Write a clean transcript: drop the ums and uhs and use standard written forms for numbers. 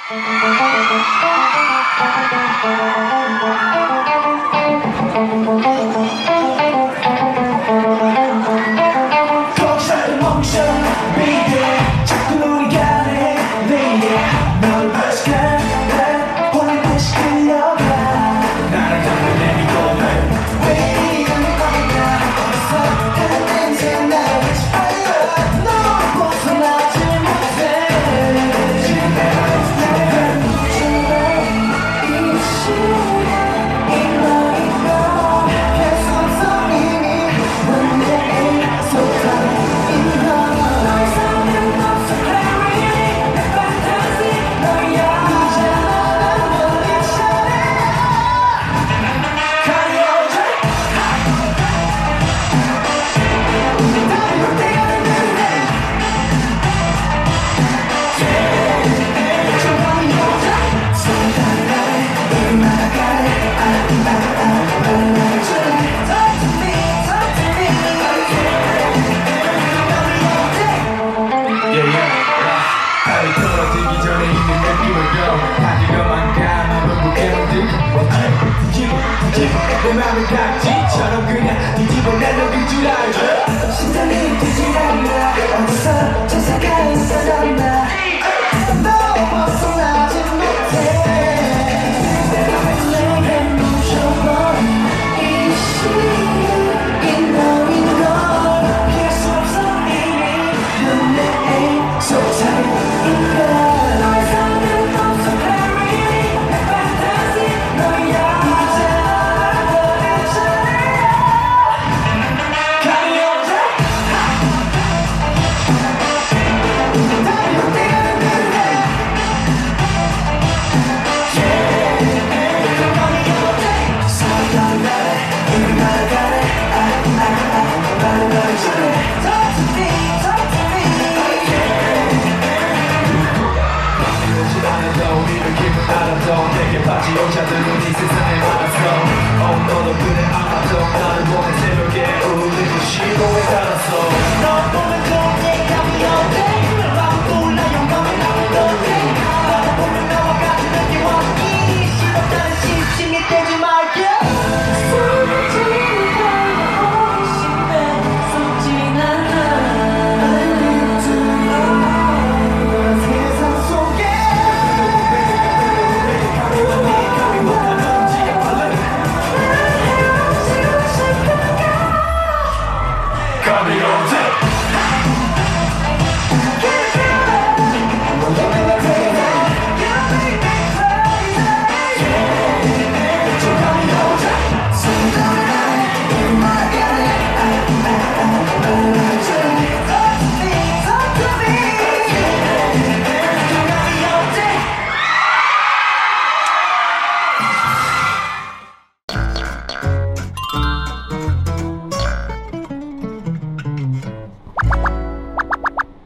거기서 멈춰 baby 자꾸 우리가 내일에 널 발색해 보는 듯이 끌려가 나를 잡고 내미고 왜 이런 거야 어디서 그 냄새 나는 fire 너 벗어나지 못해 지금 내가 이 시간 이 너인 걸 계속 서 이미 넌 내일 속삭인 걸 너의 삶은 없어 clarity 내 fantasy 너야 이제는 멀리 차례야 가려져 다리올 때가 됐는데 조금이 오자 손 따라가래 얼마나 가래 Talk to me, talk to me Yeah, yeah 달이 떨어지기 전에 있는 느낌을 줘 가지가만 감아도 무게를 내 맘을 각지처럼 그냥 뒤집어 내려줄 줄 알죠 심장이 뛰지 않나 어디서 천사가 있어졌나 너 벗어나지 못해 내게 멈춰버린 이 시간 이 너인 걸 피할 수 없어 이미 넌 내 속삭인 걸 너의 삶은 없어 clarity 내 fantasy 너야 이제는 버릴 차례야 가려져 다리올 때가 됐는데 Talk to me, talk to me 이러지 않아도 우리를 기분 알아도 내게 빠지 오자들은 이 세상에 많았어 너도 그래 아마도 나를 보내